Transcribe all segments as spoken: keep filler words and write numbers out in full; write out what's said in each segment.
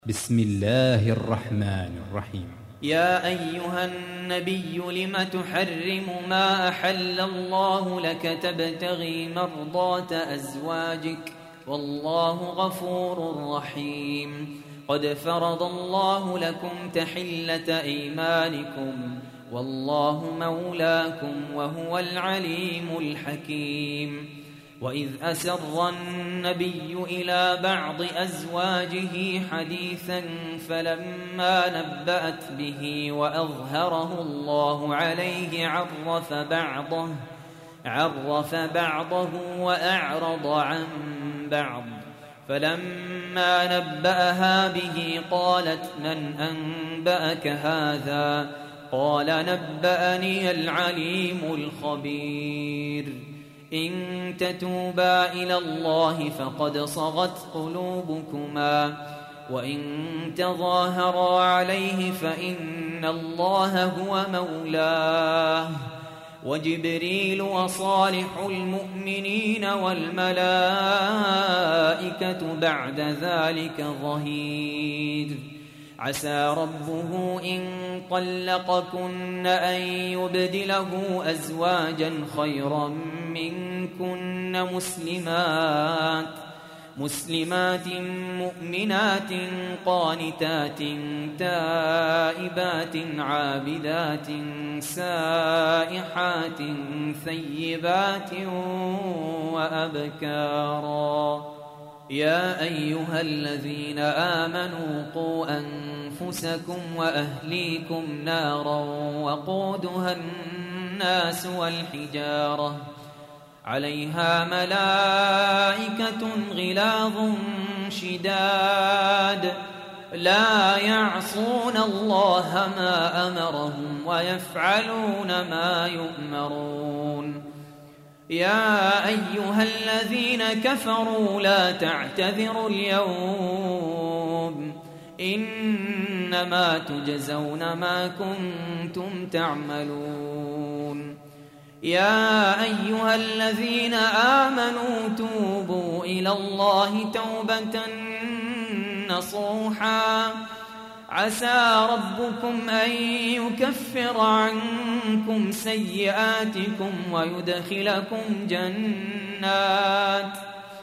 بسم الله الرحمن الرحيم. يا أيها النبي لم تحرم ما أحل الله لك تبتغي مرضات أزواجك والله غفور رحيم. قد فرض الله لكم تحلة أيمانكم والله مولاكم وهو العليم الحكيم. وإذ أسر النبي إلى بعض أزواجه حديثا فلما نبأت به وأظهره الله عليه عرف بعضه عرف بعضه وأعرض عن بعض. فلما نبأها به قالت من أنبأك هذا؟ قال نبأني العليم الخبير. إن تتوبا إلى الله فقد صغت قلوبكما وإن تظاهرا عليه فإن الله هو مولاه وجبريل وصالح المؤمنين والملائكة بعد ذلك ظهير. عسى ربه إن طلقكن أن يبدله أزواجا خيرا منكن مسلمات مسلمات مؤمنات قانتات تائبات عابدات سائحات ثيبات وأبكارا. يا أيها الذين آمنوا قوا أنفسكم وأهليكم نارا وقودها الناس والحجارة عليها ملائكة غلاظ شداد لا يعصون الله ما أمرهم ويفعلون ما يؤمرون. يا أيها الذين كفروا لا تعتذروا اليوم إنما تجزون ما كنتم تعملون. يا أيها الذين آمنوا توبوا إلى الله توبة نصوحا عسى ربكم أن يكفر عنكم سيئاتكم ويدخلكم جنات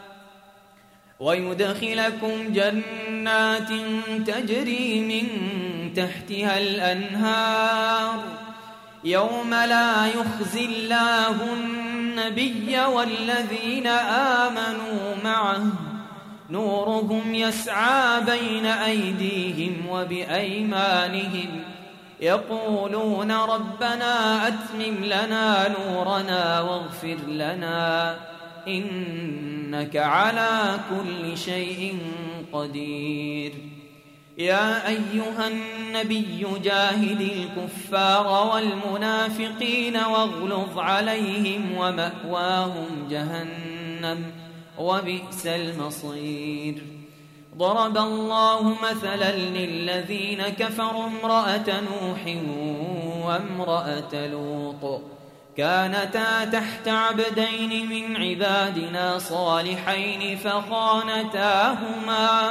ويدخلكم جنات تجري من تحتها الأنهار يوم لا يخزي الله النبي والذين آمنوا معه نورهم يسعى بين أيديهم وبأيمانهم يقولون ربنا أتمم لنا نورنا واغفر لنا إنك على كل شيء قدير. يا أيها النبي جاهد الكفار والمنافقين واغلظ عليهم ومأواهم جهنم وبئس المصير. ضرب الله مثلا للذين كفروا امرأة نوح وامرأة لوط كانتا تحت عبدين من عبادنا صالحين فخانتاهما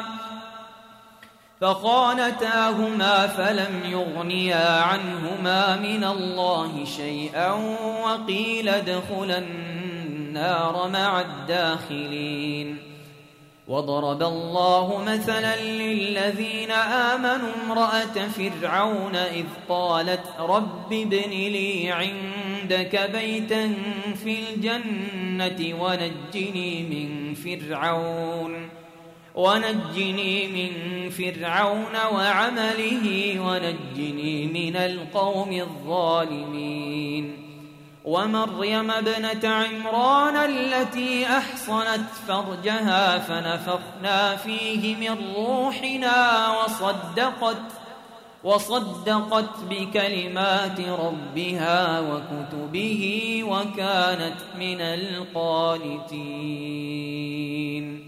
فخانتاهما فلم يغنيا عنهما من الله شيئا وقيل ادخلا النار مع الداخلين. وضرب الله مثلا للذين آمنوا امرأة فرعون إذ قالت رب ابن لي عندك بيتا في الجنة ونجني من فرعون ونجني من فرعون وعمله ونجني من القوم الظالمين. ومريم ابنة عمران التي أحصنت فرجها فنفخنا فيه من روحنا وصدقت وصدقت بكلمات ربها وكتبه وكانت من القانتين.